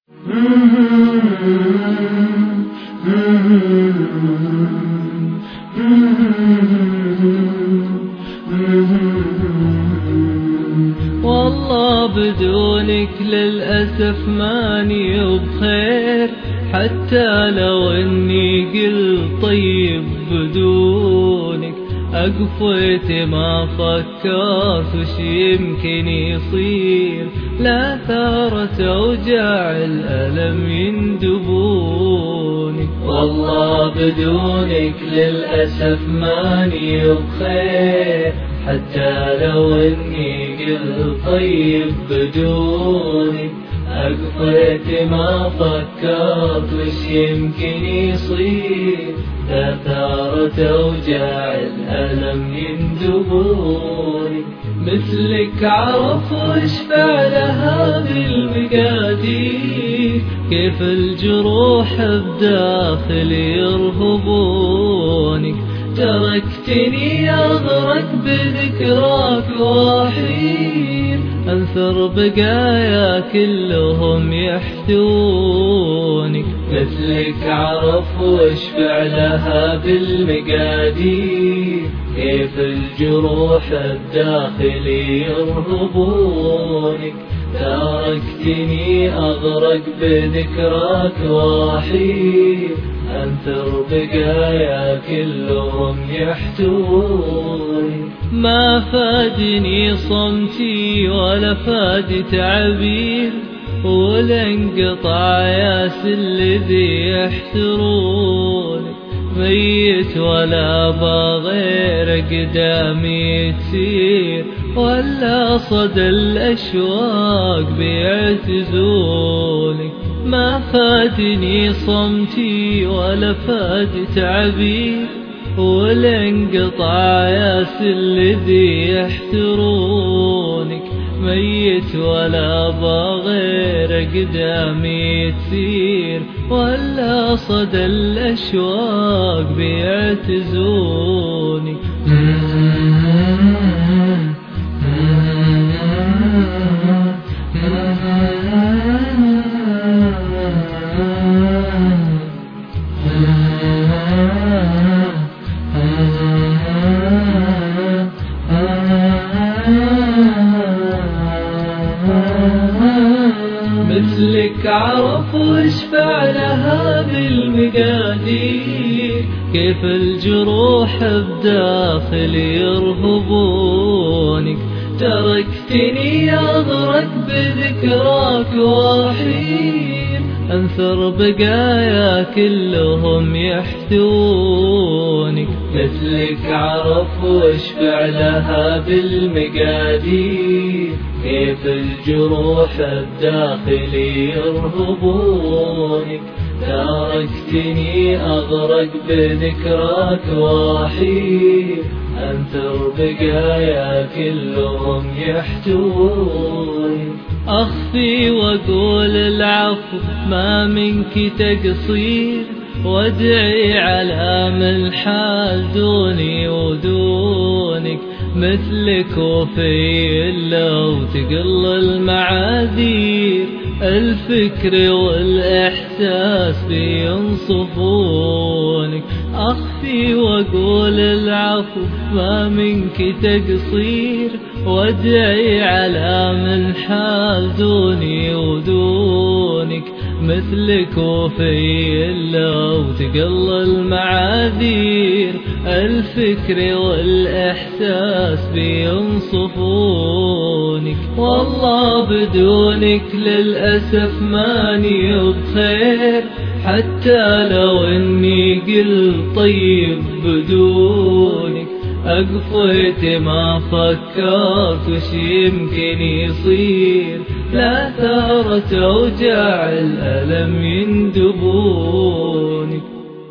والله بدونك للأسف ماني بخير، حتى لو اني قلت طيب بدونك أقفيت ما فكرت وش يمكن يصير، لا ثارت أوجاع الألم يندبوني. والله بدونك للأسف ماني بخير، حتى لو اني قلت طيب بدونك أقفيت ما فكرت وش يمكن يصير، لا ثارت أوجاع الألم يندبوني. مثلك عرف وش فعلها بالمقادير، كيف الجروح بداخلي يرهبونك، تركتني أغرق بذكراك وحير، أنثر بقايا كلهم يحثونك. مثلك عرف وش فعلها بالمقادير، كيف الجروح الداخلي يرهبونك، تركتني أغرق بذكراك وحير، أنثر بقايا كلهم يحتوني. ما فادني صمتي ولا فاد تعبير، ولا انقطع ياس الذي يحتروني، ميت ولا بغير قدامي تسير، ولا صدى الأشواق بيعتزوني. ما فادني صمتي ولا فاد تعبير، ولا انقطع ياس الذي يحترونك، ميت ولا بغير قدامي تسير، ولا صدى الأشواق بيعتزوني. مثلك عرف وش فعلها بالمقادير، كيف الجروح بداخلي يرهبونك، تركتني أغرق بذكراك وحير، أنثر بقايا كلهم يحثونك. مثلك عرف وش فعلها بالمقادير، كيف الجروح الداخلي يرهبونك، تركتني أغرق بذكراك وحير، أنثر بقايا كلهم يحتوني. أخفي وأقول العفو ما منك تقصير، وادعي على من حال دوني ودونك، مثلك وفي لو تقل المعاذير، الفكر والإحساس بينصفونك. أخفي وأقول العفو ما منك تقصير، وادعي على من حال دوني ودونك، مثلك وفي لو تقل المعاذير، الفكر والإحساس بينصفونك. والله بدونك للأسف ماني بخير، حتى لو اني قلت طيب بدونك أقفيت ما فكرت وش يمكن يصير، لا ثارت أوجاع الألم يندبوني.